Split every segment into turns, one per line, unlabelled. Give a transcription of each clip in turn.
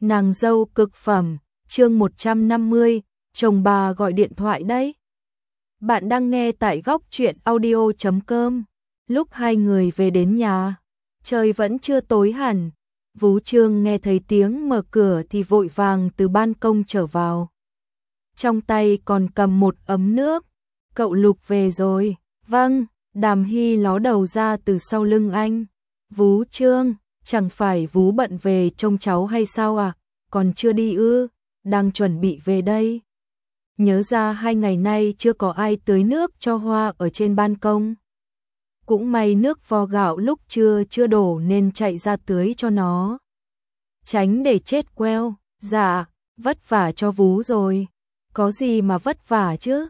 Nàng dâu cực phẩm, chương 150, chồng bà gọi điện thoại đấy. Bạn đang nghe tại góc truyện audio.com. Lúc hai người về đến nhà, trời vẫn chưa tối hẳn. Vú Trương nghe thấy tiếng mở cửa thì vội vàng từ ban công trở vào. Trong tay còn cầm một ấm nước. Cậu Lục về rồi. Vâng, Đàm Hy ló đầu ra từ sau lưng anh. Vú Trương, chẳng phải Vú bận về trông cháu hay sao à? Còn chưa đi ư? Đang chuẩn bị về đây. Nhớ ra 2 ngày nay chưa có ai tưới nước cho hoa ở trên ban công. Cũng may nước vo gạo lúc trưa chưa đổ nên chạy ra tưới cho nó. Tránh để chết queo. Dạ, vất vả cho Vú rồi. Có gì mà vất vả chứ?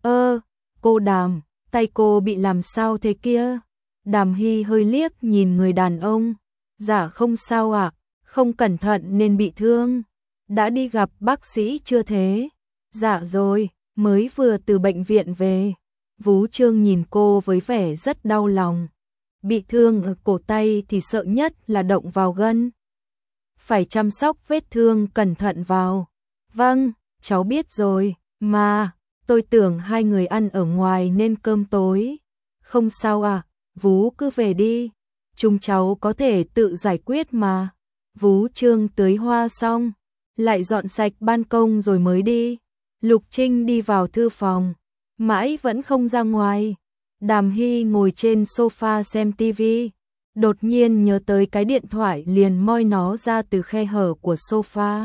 Cô Đàm, tay cô bị làm sao thế kia? Đàm Hy hơi liếc nhìn người đàn ông. Dạ không sao ạ, không cẩn thận nên bị thương. Đã đi gặp bác sĩ chưa thế? Dạ rồi, mới vừa từ bệnh viện về. Vú Trương nhìn cô với vẻ rất đau lòng. Bị thương ở cổ tay thì sợ nhất là động vào gân. Phải chăm sóc vết thương cẩn thận vào. Vâng, cháu biết rồi, mà tôi tưởng hai người ăn ở ngoài nên cơm tối. Không sao à, Vú cứ về đi. Chúng cháu có thể tự giải quyết mà. Vú Trương tưới hoa xong, lại dọn sạch ban công rồi mới đi. Lục Trinh đi vào thư phòng, mãi vẫn không ra ngoài. Đàm Hy ngồi trên sofa xem tivi, đột nhiên nhớ tới cái điện thoại liền moi nó ra từ khe hở của sofa.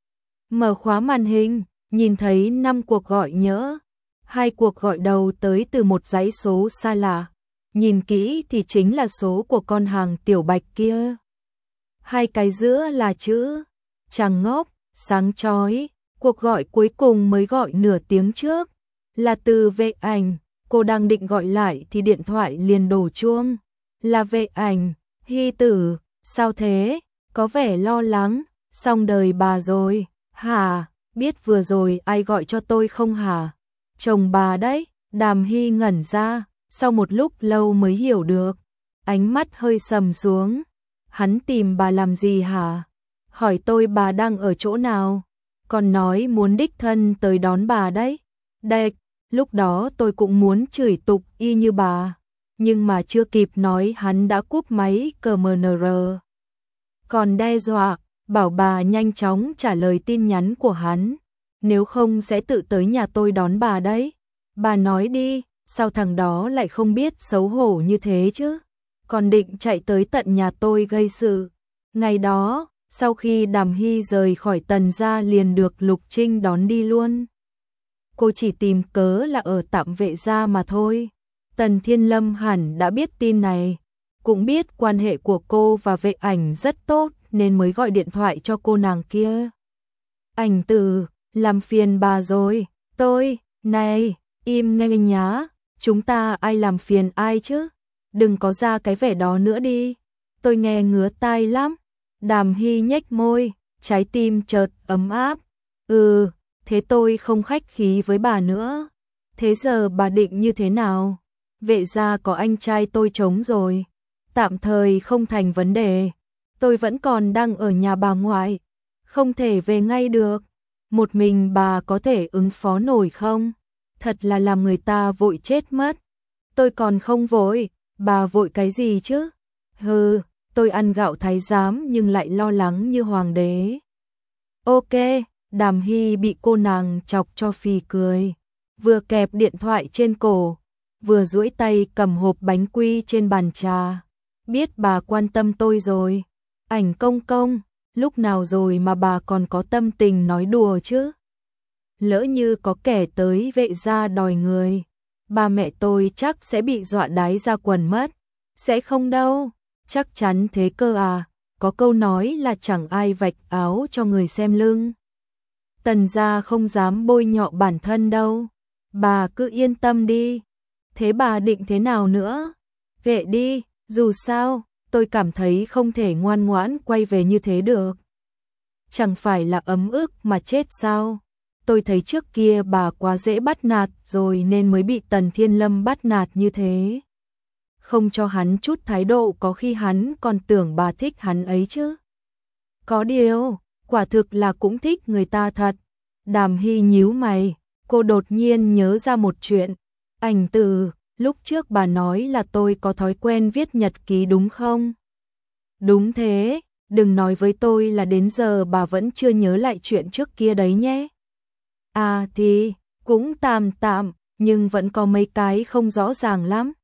Mở khóa màn hình, nhìn thấy 5 cuộc gọi nhỡ. 2 cuộc gọi đầu tới từ một dãy số xa lạ. Nhìn kỹ thì chính là số của con hàng Tiểu Bạch kia. 2 cái giữa là chữ Tràng Ngốc, sáng chói. Cuộc gọi cuối cùng mới gọi nửa tiếng trước, là từ Vệ Ảnh. Cô đang định gọi lại thì điện thoại liền đổ chuông. Là Vệ Ảnh. Hy tử, sao thế? Có vẻ lo lắng, xong đời bà rồi. Hả? Biết vừa rồi ai gọi cho tôi không hả? Chồng bà đấy. Đàm Hy ngẩn ra, sau một lúc lâu mới hiểu được. Ánh mắt hơi sầm xuống. Hắn tìm bà làm gì hả? Hỏi tôi bà đang ở chỗ nào? Còn nói muốn đích thân tới đón bà đấy. Đệch, lúc đó tôi cũng muốn chửi tục y như bà. Nhưng mà chưa kịp nói hắn đã cúp máy CMNR. Còn đe dọa, bảo bà nhanh chóng trả lời tin nhắn của hắn. Nếu không sẽ tự tới nhà tôi đón bà đấy. Bà nói đi, sao thằng đó lại không biết xấu hổ như thế chứ? Còn định chạy tới tận nhà tôi gây sự. Ngày đó, sau khi Đàm Hy rời khỏi Tần gia liền được Lục Trinh đón đi luôn. Cô chỉ tìm cớ là ở tạm Vệ gia mà thôi. Tần Thiên Lâm hẳn đã biết tin này, cũng biết quan hệ của cô và Vệ Ảnh rất tốt nên mới gọi điện thoại cho cô nàng kia. Ảnh tử, làm phiền bà rồi. Này, im nghe nhá, chúng ta ai làm phiền ai chứ? Đừng có ra cái vẻ đó nữa đi, tôi nghe ngứa tai lắm. Đàm Hy nhếch môi, trái tim chợt ấm áp. Thế tôi không khách khí với bà nữa. Thế giờ bà định như thế nào? Vệ gia có anh trai tôi trống rồi, tạm thời không thành vấn đề. Tôi vẫn còn đang ở nhà bà ngoại, không thể về ngay được. Một mình bà có thể ứng phó nổi không? Thật là làm người ta vội chết mất. Tôi còn không vội, bà vội cái gì chứ? Tôi ăn gạo thái giám nhưng lại lo lắng như hoàng đế. Ok, Đàm Hy bị cô nàng chọc cho phì cười. Vừa kẹp điện thoại trên cổ, vừa duỗi tay cầm hộp bánh quy trên bàn trà. Biết bà quan tâm tôi rồi. Ảnh công công, lúc nào rồi mà bà còn có tâm tình nói đùa chứ? Lỡ như có kẻ tới Vệ gia đòi người, ba mẹ tôi chắc sẽ bị dọa đái ra quần mất. Sẽ không đâu. Chắc chắn thế cơ à, có câu nói là chẳng ai vạch áo cho người xem lưng. Tần gia không dám bôi nhọ bản thân đâu, bà cứ yên tâm đi. Thế bà định thế nào nữa? Kệ đi, dù sao, tôi cảm thấy không thể ngoan ngoãn quay về như thế được. Chẳng phải là ấm ức mà chết sao? Tôi thấy trước kia bà quá dễ bắt nạt rồi nên mới bị Tần Thiên Lâm bắt nạt như thế. Không cho hắn chút thái độ có khi hắn còn tưởng bà thích hắn ấy chứ. Có điều, quả thực là cũng thích người ta thật. Đàm Hy nhíu mày, cô đột nhiên nhớ ra một chuyện. Ảnh Tử, lúc trước bà nói là tôi có thói quen viết nhật ký đúng không? Đúng thế, đừng nói với tôi là đến giờ bà vẫn chưa nhớ lại chuyện trước kia đấy nhé. À thì, cũng tạm tạm, nhưng vẫn có mấy cái không rõ ràng lắm.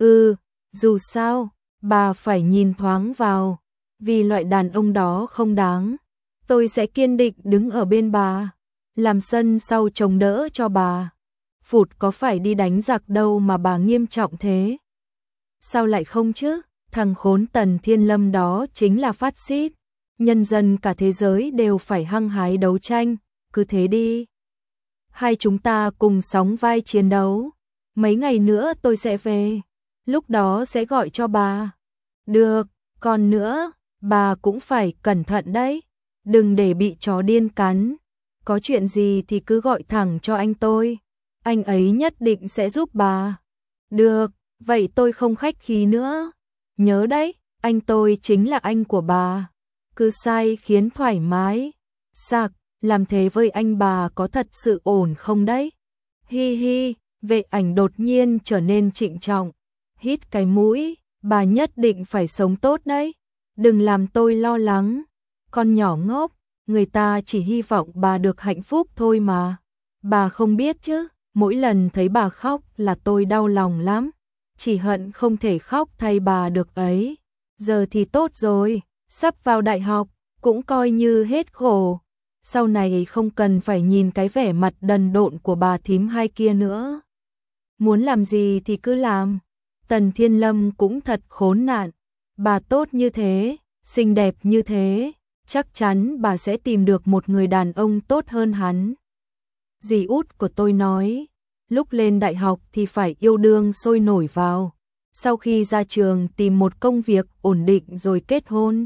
Dù sao, bà phải nhìn thoáng vào, vì loại đàn ông đó không đáng. Tôi sẽ kiên định đứng ở bên bà, làm sân sau chống đỡ cho bà. Phụt, có phải đi đánh giặc đâu mà bà nghiêm trọng thế. Sao lại không chứ, thằng khốn Tần Thiên Lâm đó chính là phát xít. Nhân dân cả thế giới đều phải hăng hái đấu tranh, cứ thế đi. Hai chúng ta cùng sóng vai chiến đấu. Mấy ngày nữa tôi sẽ về, lúc đó sẽ gọi cho bà. Được, còn nữa, bà cũng phải cẩn thận đấy. Đừng để bị chó điên cắn. Có chuyện gì thì cứ gọi thẳng cho anh tôi. Anh ấy nhất định sẽ giúp bà. Được, vậy tôi không khách khí nữa. Nhớ đấy, anh tôi chính là anh của bà. Cứ sai khiến thoải mái. Sạc, làm thế với anh bà có thật sự ổn không đấy? Hi hi, Vệ Ảnh đột nhiên trở nên trịnh trọng. Hít cái mũi, bà nhất định phải sống tốt đấy. Đừng làm tôi lo lắng. Con nhỏ ngốc, người ta chỉ hy vọng bà được hạnh phúc thôi mà. Bà không biết chứ, mỗi lần thấy bà khóc là tôi đau lòng lắm. Chỉ hận không thể khóc thay bà được ấy. Giờ thì tốt rồi, sắp vào đại học, cũng coi như hết khổ. Sau này không cần phải nhìn cái vẻ mặt đần độn của bà thím hai kia nữa. Muốn làm gì thì cứ làm. Tần Thiên Lâm cũng thật khốn nạn. Bà tốt như thế, xinh đẹp như thế, chắc chắn bà sẽ tìm được một người đàn ông tốt hơn hắn. Dì út của tôi nói, lúc lên đại học thì phải yêu đương sôi nổi vào. Sau khi ra trường tìm một công việc ổn định rồi kết hôn.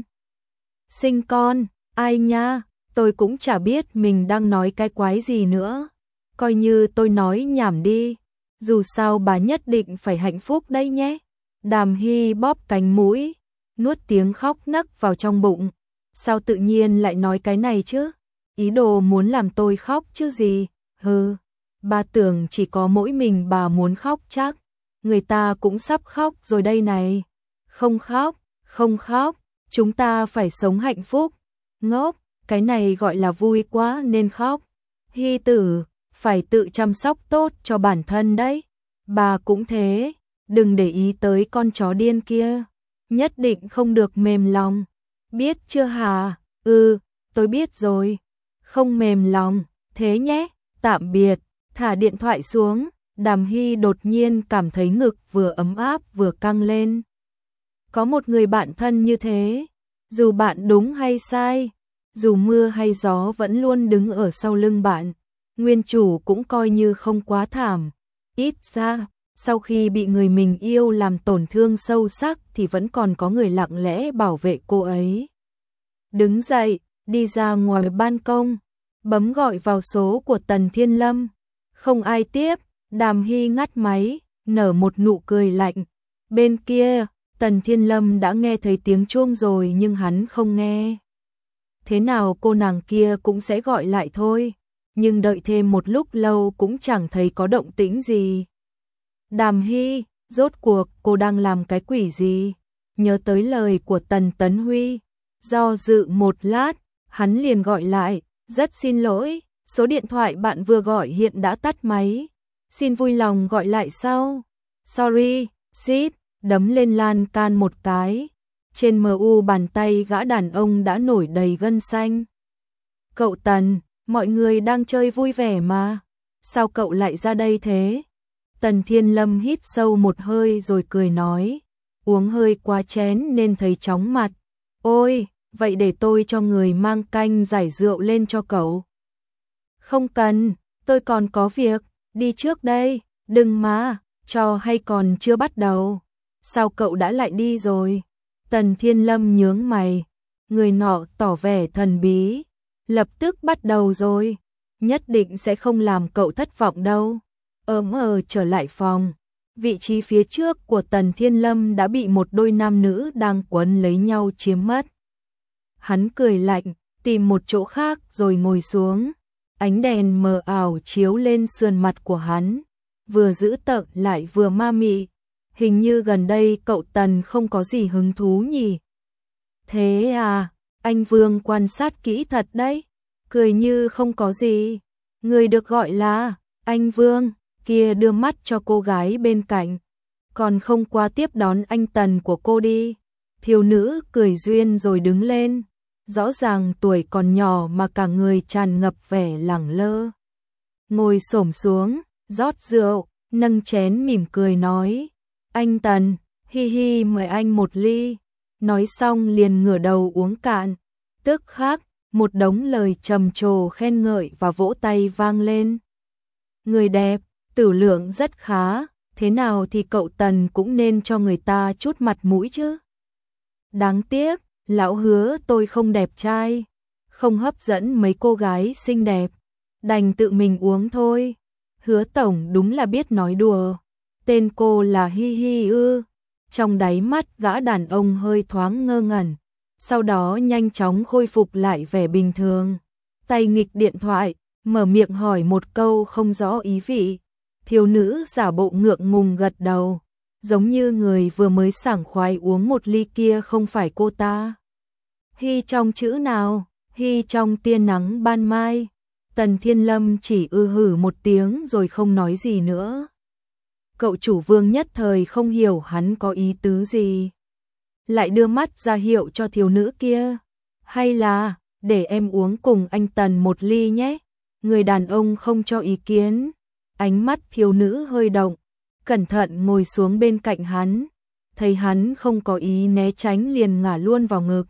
Sinh con, ai nha, tôi cũng chả biết mình đang nói cái quái gì nữa. Coi như tôi nói nhảm đi. Dù sao bà nhất định phải hạnh phúc đấy nhé. Đàm Hy bóp cánh mũi, nuốt tiếng khóc nấc vào trong bụng. Sao tự nhiên lại nói cái này chứ? Ý đồ muốn làm tôi khóc chứ gì? Hừ, bà tưởng chỉ có mỗi mình bà muốn khóc chắc. Người ta cũng sắp khóc rồi đây này. Không khóc, không khóc, chúng ta phải sống hạnh phúc. Ngốc, cái này gọi là vui quá nên khóc. Hy tử, phải tự chăm sóc tốt cho bản thân đấy. Bà cũng thế, đừng để ý tới con chó điên kia. Nhất định không được mềm lòng. Biết chưa hả? Tôi biết rồi. Không mềm lòng, thế nhé, tạm biệt. Thả điện thoại xuống, Đàm Hy đột nhiên cảm thấy ngực vừa ấm áp vừa căng lên. Có một người bạn thân như thế, dù bạn đúng hay sai, dù mưa hay gió vẫn luôn đứng ở sau lưng bạn. Nguyên chủ cũng coi như không quá thảm. Ít ra, sau khi bị người mình yêu làm tổn thương sâu sắc thì vẫn còn có người lặng lẽ bảo vệ cô ấy. Đứng dậy, đi ra ngoài ban công, bấm gọi vào số của Tần Thiên Lâm. Không ai tiếp, Đàm Hy ngắt máy, nở một nụ cười lạnh. Bên kia, Tần Thiên Lâm đã nghe thấy tiếng chuông rồi nhưng hắn không nghe. Thế nào cô nàng kia cũng sẽ gọi lại thôi, nhưng đợi thêm một lúc lâu cũng chẳng thấy có động tĩnh gì. Đàm Hy, rốt cuộc cô đang làm cái quỷ gì? Nhớ tới lời của Tần Tấn Huy, do dự một lát, hắn liền gọi lại, rất xin lỗi, số điện thoại bạn vừa gọi hiện đã tắt máy. Xin vui lòng gọi lại sau. Sorry, shit, đấm lên lan can một cái. Trên MU bàn tay gã đàn ông đã nổi đầy gân xanh. Cậu Tần, mọi người đang chơi vui vẻ mà. Sao cậu lại ra đây thế? Tần Thiên Lâm hít sâu một hơi rồi cười nói. Uống hơi quá chén nên thấy chóng mặt. Ôi, vậy để tôi cho người mang canh giải rượu lên cho cậu. Không cần, tôi còn có việc, đi trước đây, đừng mà, trò hay còn chưa bắt đầu. Sao cậu đã lại đi rồi? Tần Thiên Lâm nhướng mày, người nọ tỏ vẻ thần bí. Lập tức bắt đầu rồi, nhất định sẽ không làm cậu thất vọng đâu. Trở lại phòng, vị trí phía trước của Tần Thiên Lâm đã bị một đôi nam nữ đang quấn lấy nhau chiếm mất. Hắn cười lạnh, tìm một chỗ khác rồi ngồi xuống. Ánh đèn mờ ảo chiếu lên sườn mặt của hắn, vừa dữ tợn lại vừa ma mị. Hình như gần đây cậu Tần không có gì hứng thú nhỉ? Thế à, anh Vương quan sát kỹ thật đấy, cười như không có gì. Người được gọi là anh Vương kia đưa mắt cho cô gái bên cạnh. Còn không qua tiếp đón anh Tần của cô đi. Thiếu nữ cười duyên rồi đứng lên. Rõ ràng tuổi còn nhỏ mà cả người tràn ngập vẻ lẳng lơ. Ngồi xổm xuống, rót rượu, nâng chén mỉm cười nói. Anh Tần, hi hi mời anh một ly. Nói xong liền ngửa đầu uống cạn. Tức khắc, một đống lời trầm trồ khen ngợi và vỗ tay vang lên. Người đẹp, tử lượng rất khá, thế nào thì cậu Tần cũng nên cho người ta chút mặt mũi chứ. Đáng tiếc, lão hứa tôi không đẹp trai, không hấp dẫn mấy cô gái xinh đẹp, đành tự mình uống thôi. Hứa tổng đúng là biết nói đùa. Tên cô là Hi Hi ư? Trong đáy mắt gã đàn ông hơi thoáng ngơ ngẩn, sau đó nhanh chóng khôi phục lại vẻ bình thường. Tay nghịch điện thoại, mở miệng hỏi một câu không rõ ý vị. Thiếu nữ giả bộ ngượng ngùng gật đầu, giống như người vừa mới sảng khoái uống một ly kia không phải cô ta. Hi trong chữ nào? Hi trong tia nắng ban mai. Tần Thiên Lâm chỉ hử một tiếng rồi không nói gì nữa. Cậu chủ Vương nhất thời không hiểu hắn có ý tứ gì. Lại đưa mắt ra hiệu cho thiếu nữ kia. Hay là, để em uống cùng anh Tần một ly nhé. Người đàn ông không cho ý kiến. Ánh mắt thiếu nữ hơi động, cẩn thận ngồi xuống bên cạnh hắn. Thấy hắn không có ý né tránh liền ngả luôn vào ngực.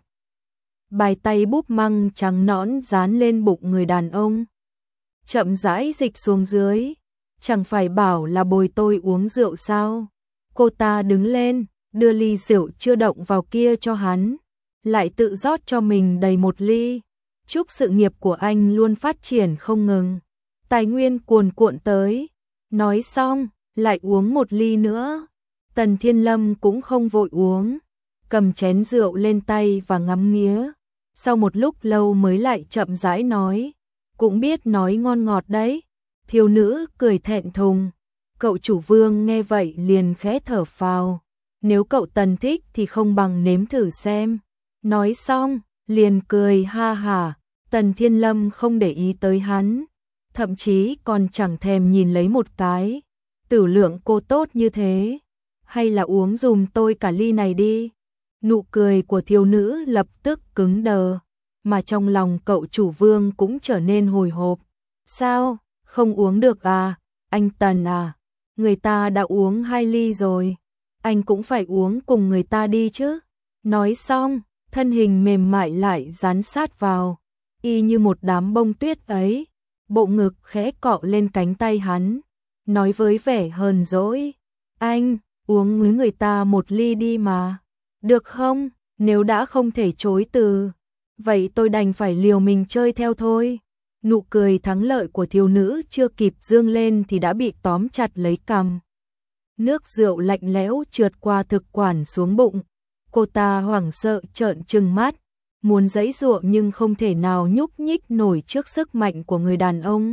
Bài tay búp măng trắng nõn dán lên bụng người đàn ông. Chậm rãi dịch xuống dưới. Chẳng phải bảo là bồi tôi uống rượu sao? Cô ta đứng lên, đưa ly rượu chưa động vào kia cho hắn, lại tự rót cho mình đầy một ly. Chúc sự nghiệp của anh luôn phát triển không ngừng, tài nguyên cuồn cuộn tới. Nói xong, lại uống một ly nữa. Tần Thiên Lâm cũng không vội uống, cầm chén rượu lên tay và ngắm nghía. Sau một lúc lâu mới lại chậm rãi nói, cũng biết nói ngon ngọt đấy. Thiếu nữ cười thẹn thùng. Cậu chủ Vương nghe vậy liền khẽ thở phào. Nếu cậu Tần thích thì không bằng nếm thử xem. Nói xong, liền cười ha hả. Tần Thiên Lâm không để ý tới hắn, thậm chí còn chẳng thèm nhìn lấy một cái. Tử lượng cô tốt như thế, hay là uống dùm tôi cả ly này đi. Nụ cười của thiếu nữ lập tức cứng đờ, mà trong lòng cậu chủ Vương cũng trở nên hồi hộp. Sao? Không uống được à? Anh Tần à? Người ta đã uống 2 ly rồi, anh cũng phải uống cùng người ta đi chứ. Nói xong, thân hình mềm mại lại dán sát vào, y như một đám bông tuyết ấy. Bộ ngực khẽ cọ lên cánh tay hắn, nói với vẻ hờn dỗi. Anh, uống với người ta một ly đi mà. Được không? Nếu đã không thể chối từ, vậy tôi đành phải liều mình chơi theo thôi. Nụ cười thắng lợi của thiếu nữ chưa kịp dương lên thì đã bị tóm chặt lấy cằm. Nước rượu lạnh lẽo trượt qua thực quản xuống bụng. Cô ta hoảng sợ trợn trừng mắt, muốn giãy giụa nhưng không thể nào nhúc nhích nổi trước sức mạnh của người đàn ông.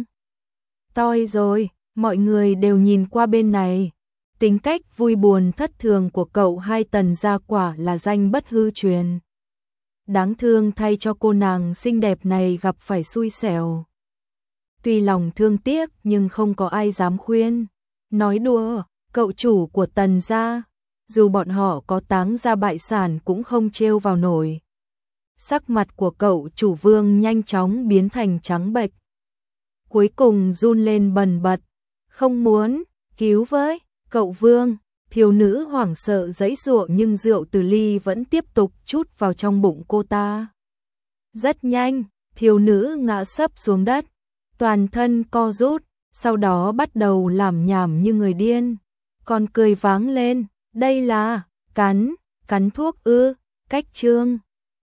Toi rồi, mọi người đều nhìn qua bên này. Tính cách vui buồn thất thường của cậu hai Tần gia quả là danh bất hư truyền. Đáng thương thay cho cô nàng xinh đẹp này gặp phải xui xẻo. Tuy lòng thương tiếc nhưng không có ai dám khuyên. Nói đùa, cậu chủ của Tần gia, dù bọn họ có táng ra bại sản cũng không trêu vào nổi. Sắc mặt của cậu chủ Vương nhanh chóng biến thành trắng bệch. Cuối cùng run lên bần bật. Không muốn, cứu với, cậu Vương. Thiếu nữ hoảng sợ giãy giụa nhưng rượu từ ly vẫn tiếp tục trút vào trong bụng cô ta. Rất nhanh, thiếu nữ ngã sấp xuống đất, toàn thân co rút, sau đó bắt đầu làm nhảm như người điên. Còn cười váng lên, đây là cắn thuốc ư? Cách chương